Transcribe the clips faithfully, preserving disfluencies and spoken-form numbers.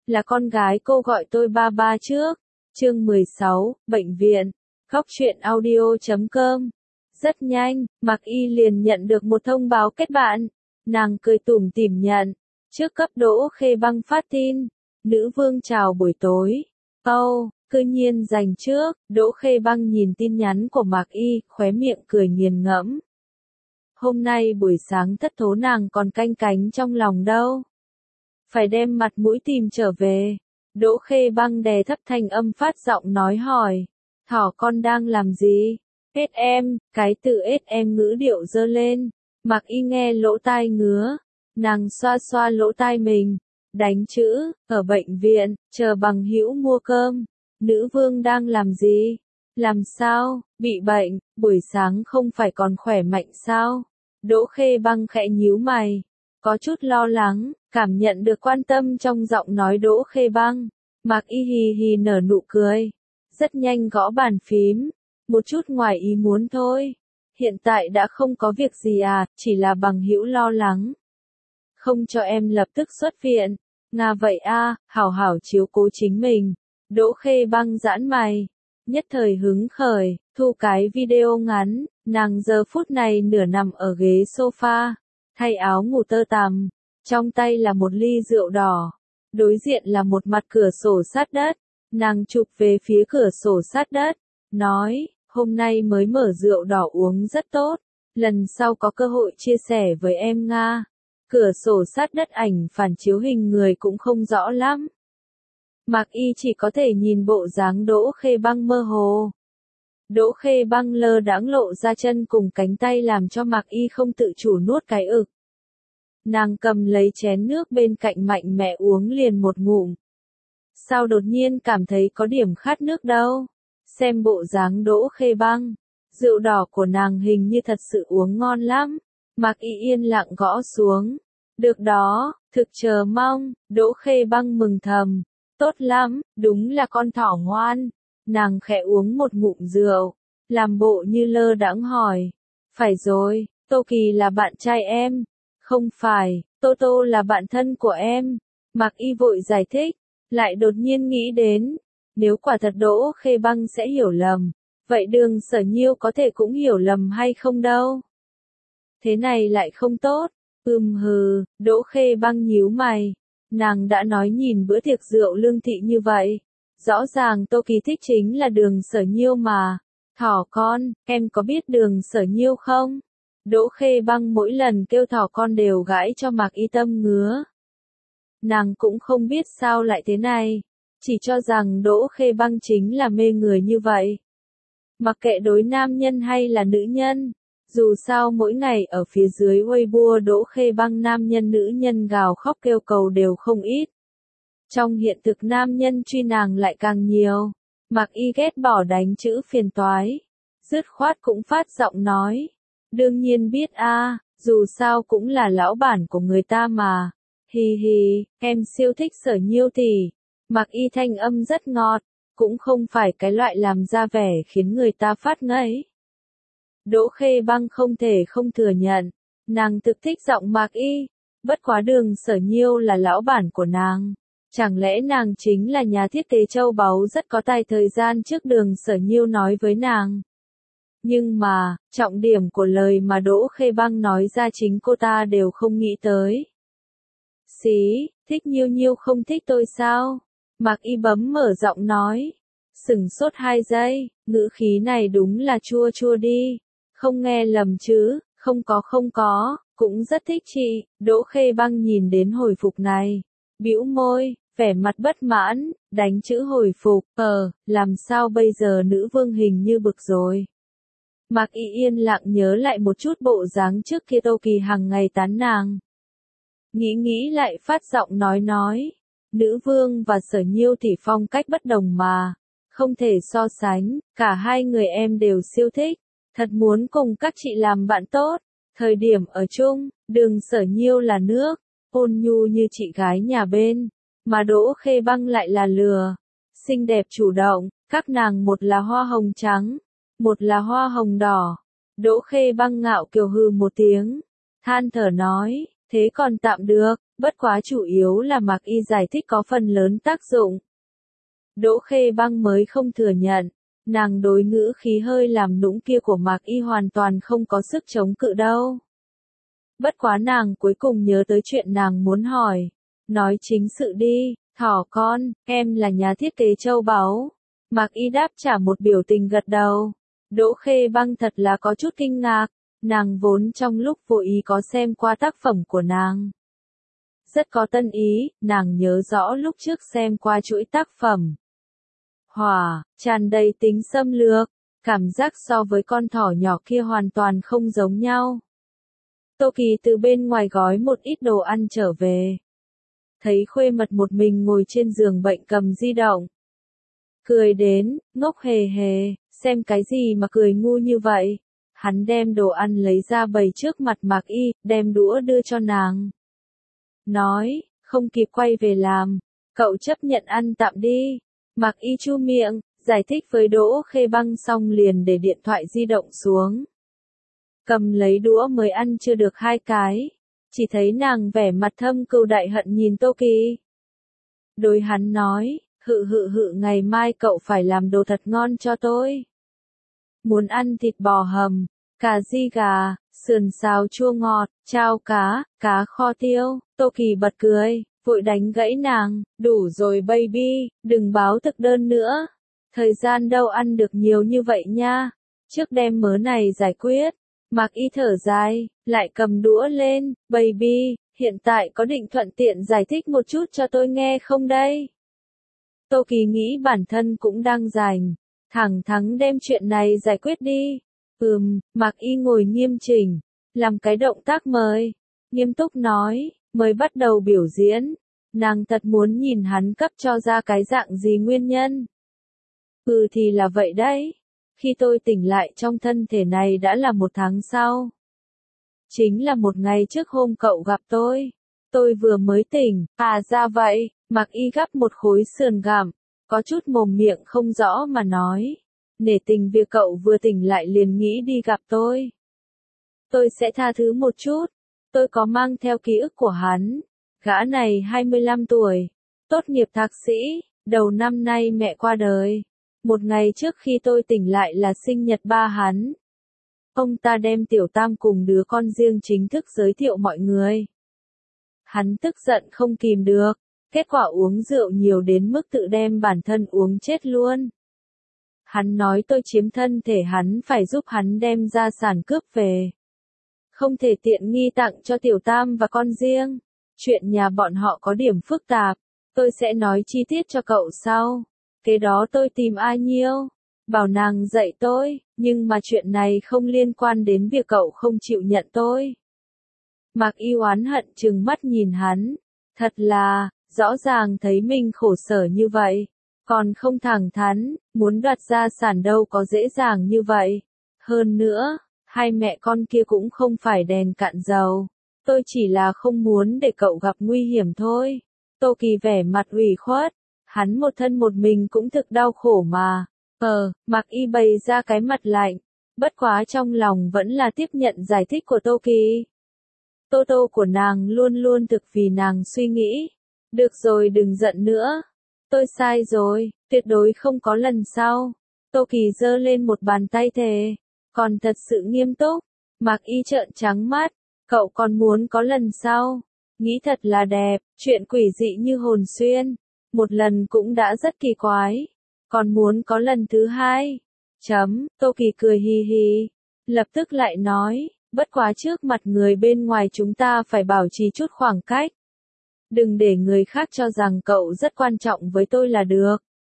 là con gái cô gọi tôi ba ba trước. Chương mười sáu, Bệnh viện. Góc truyện audio chấm com. Rất nhanh, Mạc Y liền nhận được một thông báo kết bạn. Nàng cười tủm tỉm nhận. Trước cấp Đỗ Khê Băng phát tin. Nữ vương chào buổi tối. Âu, oh, cư nhiên dành trước. Đỗ Khê Băng nhìn tin nhắn của Mạc Y, khóe miệng cười nghiền ngẫm. Hôm nay buổi sáng thất thố nàng còn canh cánh trong lòng đâu. Phải đem mặt mũi tìm trở về. Đỗ Khê Băng đè thấp thanh âm phát giọng nói hỏi. Thỏ con đang làm gì? Ết em, cái từ ết em ngữ điệu dơ lên. Mạc Y nghe lỗ tai ngứa. Nàng xoa xoa lỗ tai mình. Đánh chữ, ở bệnh viện, chờ bằng hữu mua cơm. Nữ vương đang làm gì? Làm sao? Bị bệnh, buổi sáng không phải còn khỏe mạnh sao? Đỗ Khê Băng khẽ nhíu mày. Có chút lo lắng, cảm nhận được quan tâm trong giọng nói Đỗ Khê Băng. Mạc Y hì hì nở nụ cười. Rất nhanh gõ bàn phím. Một chút ngoài ý muốn thôi. Hiện tại đã không có việc gì à, chỉ là bằng hữu lo lắng. Không cho em lập tức xuất viện. Nga vậy a, hảo hảo chiếu cố chính mình. Đỗ Khê Băng giãn mày. Nhất thời hứng khởi, thu cái video ngắn. Nàng giờ phút này nửa nằm ở ghế sofa. Thay áo ngủ tơ tằm. Trong tay là một ly rượu đỏ. Đối diện là một mặt cửa sổ sát đất. Nàng chụp về phía cửa sổ sát đất. Nói, hôm nay mới mở rượu đỏ uống rất tốt. Lần sau có cơ hội chia sẻ với em Nga. Cửa sổ sát đất ảnh phản chiếu hình người cũng không rõ lắm. Mạc Y chỉ có thể nhìn bộ dáng Đỗ Khê Băng mơ hồ. Đỗ Khê Băng lơ đãng lộ ra chân cùng cánh tay làm cho Mạc Y không tự chủ nuốt cái ực. Nàng cầm lấy chén nước bên cạnh mạnh mẽ uống liền một ngụm. Sao đột nhiên cảm thấy có điểm khát nước đâu? Xem bộ dáng Đỗ Khê Băng, rượu đỏ của nàng hình như thật sự uống ngon lắm. Mạc Y yên lặng gõ xuống. Được đó, thực chờ mong. Đỗ Khê Băng mừng thầm. Tốt lắm, đúng là con thỏ ngoan. Nàng khẽ uống một ngụm rượu, làm bộ như lơ đãng hỏi. Phải rồi, Tô Kỳ là bạn trai em. Không phải, Tô Tô là bạn thân của em. Mạc Y vội giải thích, lại đột nhiên nghĩ đến. Nếu quả thật Đỗ Khê Băng sẽ hiểu lầm, vậy Đường Sở Nhiêu có thể cũng hiểu lầm hay không đâu. Thế này lại không tốt. Ừm hừ, Đỗ Khê Băng nhíu mày. Nàng đã nói nhìn bữa tiệc rượu lương thị như vậy. Rõ ràng Tô Kỳ thích chính là Đường Sở Nhiêu mà. Thỏ con, em có biết Đường Sở Nhiêu không? Đỗ Khê Băng mỗi lần kêu thỏ con đều gãi cho Mạc Y tâm ngứa. Nàng cũng không biết sao lại thế này. Chỉ cho rằng Đỗ Khê Băng chính là mê người như vậy. Mặc kệ đối nam nhân hay là nữ nhân. Dù sao mỗi ngày ở phía dưới Weibo Đỗ Khê Băng nam nhân nữ nhân gào khóc kêu cầu đều không ít. Trong hiện thực nam nhân truy nàng lại càng nhiều. Mạc Y ghét bỏ đánh chữ phiền toái. Dứt khoát cũng phát giọng nói. Đương nhiên biết a, dù sao cũng là lão bản của người ta mà. Hì hì, em siêu thích Sở Nhiêu tỷ. Mạc Y thanh âm rất ngọt, cũng không phải cái loại làm ra vẻ khiến người ta phát ngấy. Đỗ Khê Băng không thể không thừa nhận, nàng thực thích giọng Mạc Y, bất quá Đường Sở Nhiêu là lão bản của nàng. Chẳng lẽ nàng chính là nhà thiết kế châu báu rất có tài thời gian trước Đường Sở Nhiêu nói với nàng. Nhưng mà, trọng điểm của lời mà Đỗ Khê Băng nói ra chính cô ta đều không nghĩ tới. Xí, thích Nhiêu Nhiêu không thích tôi sao? Mạc Y bấm mở giọng nói. Sửng sốt hai giây, ngữ khí này đúng là chua chua đi. Không nghe lầm chứ, không có không có, cũng rất thích chị. Đỗ Khê Băng nhìn đến hồi phục này. Bĩu môi, vẻ mặt bất mãn, đánh chữ hồi phục. Ờ, làm sao bây giờ nữ vương hình như bực rồi. Mạc Y yên lặng nhớ lại một chút bộ dáng trước kia Tô Kỳ hàng ngày tán nàng. Nghĩ nghĩ lại phát giọng nói nói. Nữ vương và Sở Nhiêu thì phong cách bất đồng mà. Không thể so sánh, cả hai người em đều siêu thích. Thật muốn cùng các chị làm bạn tốt. Thời điểm ở chung, Đường Sở Nhiêu là nước, ôn nhu như chị gái nhà bên. Mà Đỗ Khê Băng lại là lừa. Xinh đẹp chủ động, các nàng một là hoa hồng trắng, một là hoa hồng đỏ. Đỗ Khê Băng ngạo kiều hừ một tiếng. Than thở nói, thế còn tạm được, Bất quá chủ yếu là Mạc Y giải thích có phần lớn tác dụng. Đỗ Khê Băng mới không thừa nhận, nàng đối ngữ khí hơi làm nũng kia của Mạc Y hoàn toàn không có sức chống cự đâu. Bất quá nàng cuối cùng nhớ tới chuyện nàng muốn hỏi. Nói chính sự đi, thỏ con, em là nhà thiết kế châu báu. Mạc Y đáp trả một biểu tình gật đầu. Đỗ Khê Băng thật là có chút kinh ngạc, nàng vốn trong lúc vô ý có xem qua tác phẩm của nàng. Rất có tân ý, nàng nhớ rõ lúc trước xem qua chuỗi tác phẩm. Hỏa, tràn đầy tính xâm lược, cảm giác so với con thỏ nhỏ kia hoàn toàn không giống nhau. Tô Kỳ từ bên ngoài gói một ít đồ ăn trở về. Thấy Khuê Mật một mình ngồi trên giường bệnh cầm di động. Cười đến, ngốc hề hề, xem cái gì mà cười ngu như vậy. Hắn đem đồ ăn lấy ra bày trước mặt Mạc Y, đem đũa đưa cho nàng. Nói, không kịp quay về làm, cậu chấp nhận ăn tạm đi. Mạc Y chu miệng, giải thích với Đỗ Khê Băng xong liền để điện thoại di động xuống. Cầm lấy đũa mới ăn chưa được hai cái, chỉ thấy nàng vẻ mặt thâm cừu đại hận nhìn Tô Kỳ. Đối hắn nói, hự hự hự ngày mai cậu phải làm đồ thật ngon cho tôi. Muốn ăn thịt bò hầm, cà ri gà, sườn xào chua ngọt, chao cá, cá kho tiêu. Tô Kỳ bật cười, vội đánh gãy nàng, đủ rồi baby, đừng báo thực đơn nữa. Thời gian đâu ăn được nhiều như vậy nha, trước đem mớ này giải quyết. Mạc Y thở dài, lại cầm đũa lên, baby, hiện tại có định thuận tiện giải thích một chút cho tôi nghe không đây? Tô Kỳ nghĩ bản thân cũng đang rảnh, thẳng thắn đem chuyện này giải quyết đi. Ừm, Mạc Y ngồi nghiêm chỉnh, làm cái động tác mời, nghiêm túc nói, mới bắt đầu biểu diễn, nàng thật muốn nhìn hắn cấp cho ra cái dạng gì nguyên nhân. Ừ thì là vậy đấy. Khi tôi tỉnh lại trong thân thể này đã là một tháng sau. Chính là một ngày trước hôm cậu gặp tôi. Tôi vừa mới tỉnh, à ra vậy, Mạc Y gắp một khối sườn gặm, có chút mồm miệng không rõ mà nói. Nể tình việc cậu vừa tỉnh lại liền nghĩ đi gặp tôi. Tôi sẽ tha thứ một chút, tôi có mang theo ký ức của hắn. Gã này hai mươi lăm tuổi, tốt nghiệp thạc sĩ, đầu năm nay mẹ qua đời. Một ngày trước khi tôi tỉnh lại là sinh nhật ba hắn. Ông ta đem Tiểu Tam cùng đứa con riêng chính thức giới thiệu mọi người. Hắn tức giận không kìm được, kết quả uống rượu nhiều đến mức tự đem bản thân uống chết luôn. Hắn nói tôi chiếm thân thể hắn phải giúp hắn đem gia sản cướp về. Không thể tiện nghi tặng cho Tiểu Tam và con riêng. Chuyện nhà bọn họ có điểm phức tạp, tôi sẽ nói chi tiết cho cậu sau. Kế đó tôi tìm A Nhiêu, bảo nàng dạy tôi, nhưng mà chuyện này không liên quan đến việc cậu không chịu nhận tôi. Mạc Y oán hận trừng mắt nhìn hắn, thật là, rõ ràng thấy mình khổ sở như vậy, còn không thẳng thắn, muốn đoạt gia sản đâu có dễ dàng như vậy. Hơn nữa, hai mẹ con kia cũng không phải đèn cạn dầu, tôi chỉ là không muốn để cậu gặp nguy hiểm thôi. Tô Kỳ vẻ mặt ủy khuất. Hắn một thân một mình cũng thực đau khổ mà. Ờ, Mạc Y bày ra cái mặt lạnh, bất quá trong lòng vẫn là tiếp nhận giải thích của Tô Kỳ. Tô Tô của nàng luôn luôn thực vì nàng suy nghĩ. Được rồi đừng giận nữa. Tôi sai rồi, tuyệt đối không có lần sau. Tô Kỳ giơ lên một bàn tay thề, còn thật sự nghiêm túc. Mạc Y trợn trắng mắt, cậu còn muốn có lần sau. Nghĩ thật là đẹp, chuyện quỷ dị như hồn xuyên. Một lần cũng đã rất kỳ quái, còn muốn có lần thứ hai. Chấm, Tô Kỳ cười hì hì, lập tức lại nói, bất quá trước mặt người bên ngoài chúng ta phải bảo trì chút khoảng cách. Đừng để người khác cho rằng cậu rất quan trọng với tôi là được.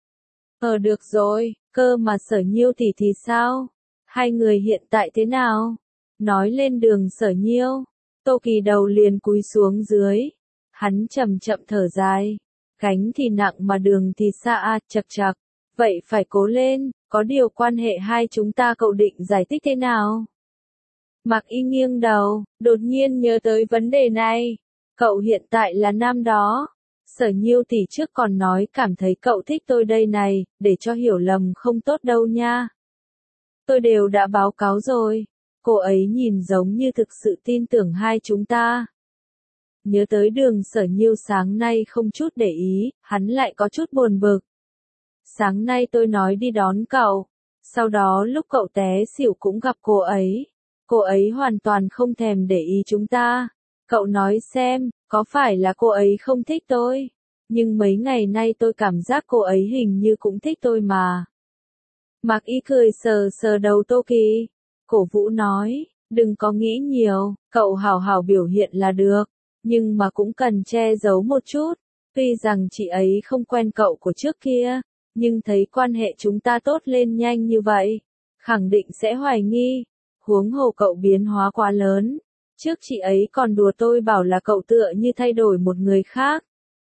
Ờ được rồi, cơ mà Sở Nhiêu tỷ thì sao? Hai người hiện tại thế nào? Nói lên đường Sở Nhiêu, Tô Kỳ đầu liền cúi xuống dưới. Hắn chậm chậm thở dài. Cánh thì nặng mà đường thì xa a, chật chật. Vậy phải cố lên, có điều quan hệ hai chúng ta cậu định giải thích thế nào? Mạc Y nghiêng đầu, đột nhiên nhớ tới vấn đề này. Cậu hiện tại là nam đó. Sở Nhiêu tỷ trước còn nói cảm thấy cậu thích tôi đây này, để cho hiểu lầm không tốt đâu nha. Tôi đều đã báo cáo rồi. Cô ấy nhìn giống như thực sự tin tưởng hai chúng ta. nhớ tới Đường Sở Nhiêu sáng nay không chút để ý, hắn lại có chút buồn bực. Sáng nay tôi nói đi đón cậu, sau đó lúc cậu té xỉu cũng gặp cô ấy. Cô ấy hoàn toàn không thèm để ý chúng ta. Cậu nói xem, có phải là cô ấy không thích tôi? Nhưng mấy ngày nay tôi cảm giác cô ấy hình như cũng thích tôi mà. Mạc Y cười sờ sờ đầu Tô Kỳ. Cổ Vũ nói, đừng có nghĩ nhiều, cậu hảo hảo biểu hiện là được, nhưng mà cũng cần che giấu một chút. Tuy rằng chị ấy không quen cậu của trước kia, nhưng thấy quan hệ chúng ta tốt lên nhanh như vậy, khẳng định sẽ hoài nghi. Huống hồ cậu biến hóa quá lớn. Trước chị ấy còn đùa tôi bảo là cậu tựa như thay đổi một người khác.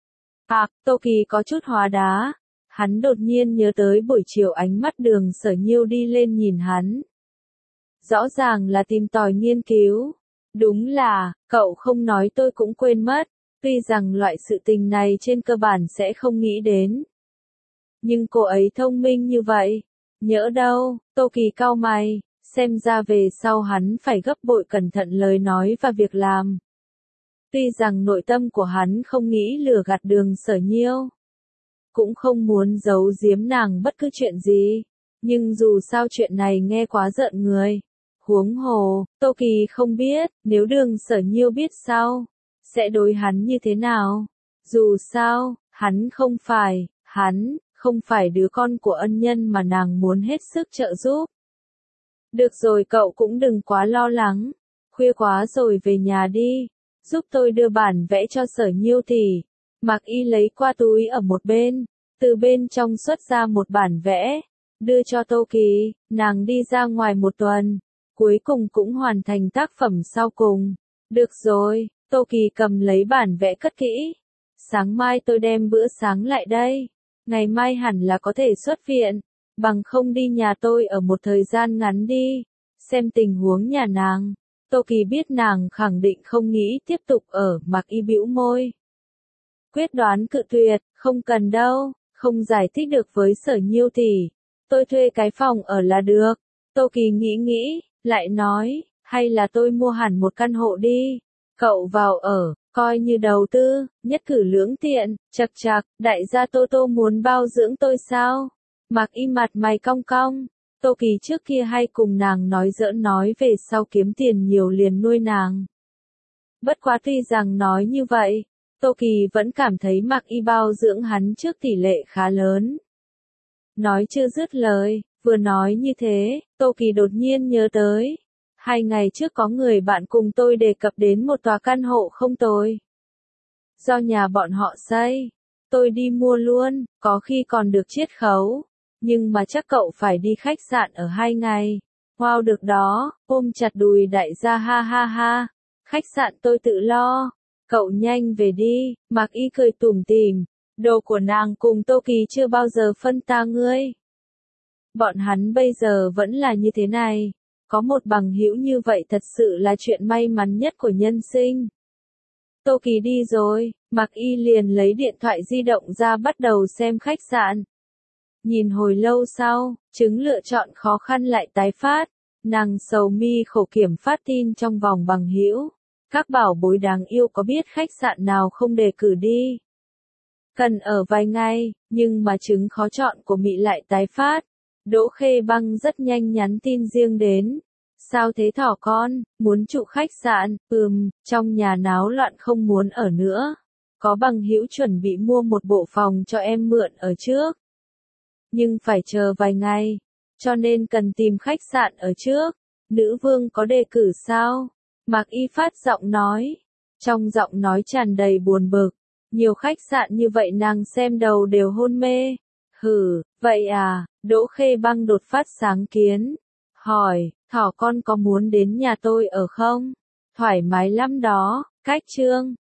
À, Tô Kỳ có chút hóa đá. Hắn đột nhiên nhớ tới buổi chiều ánh mắt Đường Sở Nhiêu đi lên nhìn hắn. Rõ ràng là tìm tòi nghiên cứu. Đúng là, cậu không nói tôi cũng quên mất. Tuy rằng loại sự tình này trên cơ bản sẽ không nghĩ đến. Nhưng cô ấy thông minh như vậy. Nhỡ đâu, Tô Kỳ cau mày. Xem ra về sau hắn phải gấp bội cẩn thận lời nói và việc làm. Tuy rằng nội tâm của hắn không nghĩ lừa gạt Đường Sở Nhiêu, cũng không muốn giấu giếm nàng bất cứ chuyện gì, nhưng dù sao chuyện này nghe quá rợn người. Huống hồ, Tô Kỳ không biết, nếu Đường Sở Nhiêu biết sao, sẽ đối hắn như thế nào. Dù sao, hắn không phải, hắn, không phải đứa con của ân nhân mà nàng muốn hết sức trợ giúp. Được rồi, cậu cũng đừng quá lo lắng, khuya quá rồi về nhà đi, giúp tôi đưa bản vẽ cho Sở Nhiêu tỷ. Mạc Y lấy qua túi ở một bên, từ bên trong xuất ra một bản vẽ, đưa cho Tô Kỳ. Nàng đi ra ngoài một tuần, cuối cùng cũng hoàn thành tác phẩm sau cùng. Được rồi, Tô Kỳ cầm lấy bản vẽ cất kỹ. Sáng mai tôi đem bữa sáng lại đây, ngày mai hẳn là có thể xuất viện. Bằng không đi nhà tôi ở một thời gian ngắn đi, xem tình huống nhà nàng. Tô Kỳ biết nàng khẳng định không nghĩ tiếp tục ở. Mạc Y bĩu môi, quyết đoán cự tuyệt, không cần đâu, không giải thích được với Sở Nhiêu tỷ, tôi thuê cái phòng ở là được. Tô Kỳ nghĩ nghĩ, lại nói, hay là tôi mua hẳn một căn hộ đi, cậu vào ở, coi như đầu tư, nhất cử lưỡng tiện. Chậc chậc, đại gia Tô Tô muốn bao dưỡng tôi sao? Mạc Y mặt mày cong cong. Tô Kỳ trước kia hay cùng nàng nói giỡn nói về sau kiếm tiền nhiều liền nuôi nàng. Bất quá tuy rằng nói như vậy, Tô Kỳ vẫn cảm thấy Mạc Y bao dưỡng hắn trước tỷ lệ khá lớn. Nói chưa dứt lời, vừa nói như thế, Tô Kỳ đột nhiên nhớ tới. Hai ngày trước có người bạn cùng tôi đề cập đến một tòa căn hộ không tồi. Do nhà bọn họ xây, tôi đi mua luôn, có khi còn được chiết khấu. Nhưng mà chắc cậu phải đi khách sạn ở hai ngày. Wow, được đó, ôm chặt đùi đại gia ha ha ha. Khách sạn tôi tự lo. Cậu nhanh về đi. Mạc Y cười tủm tỉm. Đồ của nàng cùng Tô Kỳ chưa bao giờ phân ta ngươi. Bọn hắn bây giờ vẫn là như thế này. Có một bằng hữu như vậy thật sự là chuyện may mắn nhất của nhân sinh. Tô Kỳ đi rồi, Mạc Y liền lấy điện thoại di động ra bắt đầu xem khách sạn. Nhìn hồi lâu sau, chứng lựa chọn khó khăn lại tái phát. Nàng sầu mi khổ kiểm phát tin trong vòng bằng hữu. Các bảo bối đáng yêu có biết khách sạn nào không đề cử đi. Cần ở vài ngày, nhưng mà chứng khó chọn của Mị lại tái phát. Đỗ Khê Băng rất nhanh nhắn tin riêng đến. Sao thế thỏ con, muốn trụ khách sạn? Ừm, trong nhà náo loạn không muốn ở nữa. Có bằng hữu chuẩn bị mua một bộ phòng cho em mượn ở trước. Nhưng phải chờ vài ngày, cho nên cần tìm khách sạn ở trước. Nữ vương có đề cử sao? Mạc Y phát giọng nói. Trong giọng nói tràn đầy buồn bực. Nhiều khách sạn như vậy nàng xem đầu đều hôn mê. Hừ, vậy à? Đỗ Khê Băng đột phát sáng kiến. Hỏi, thỏ con có muốn đến nhà tôi ở không? Thoải mái lắm đó. Cách chương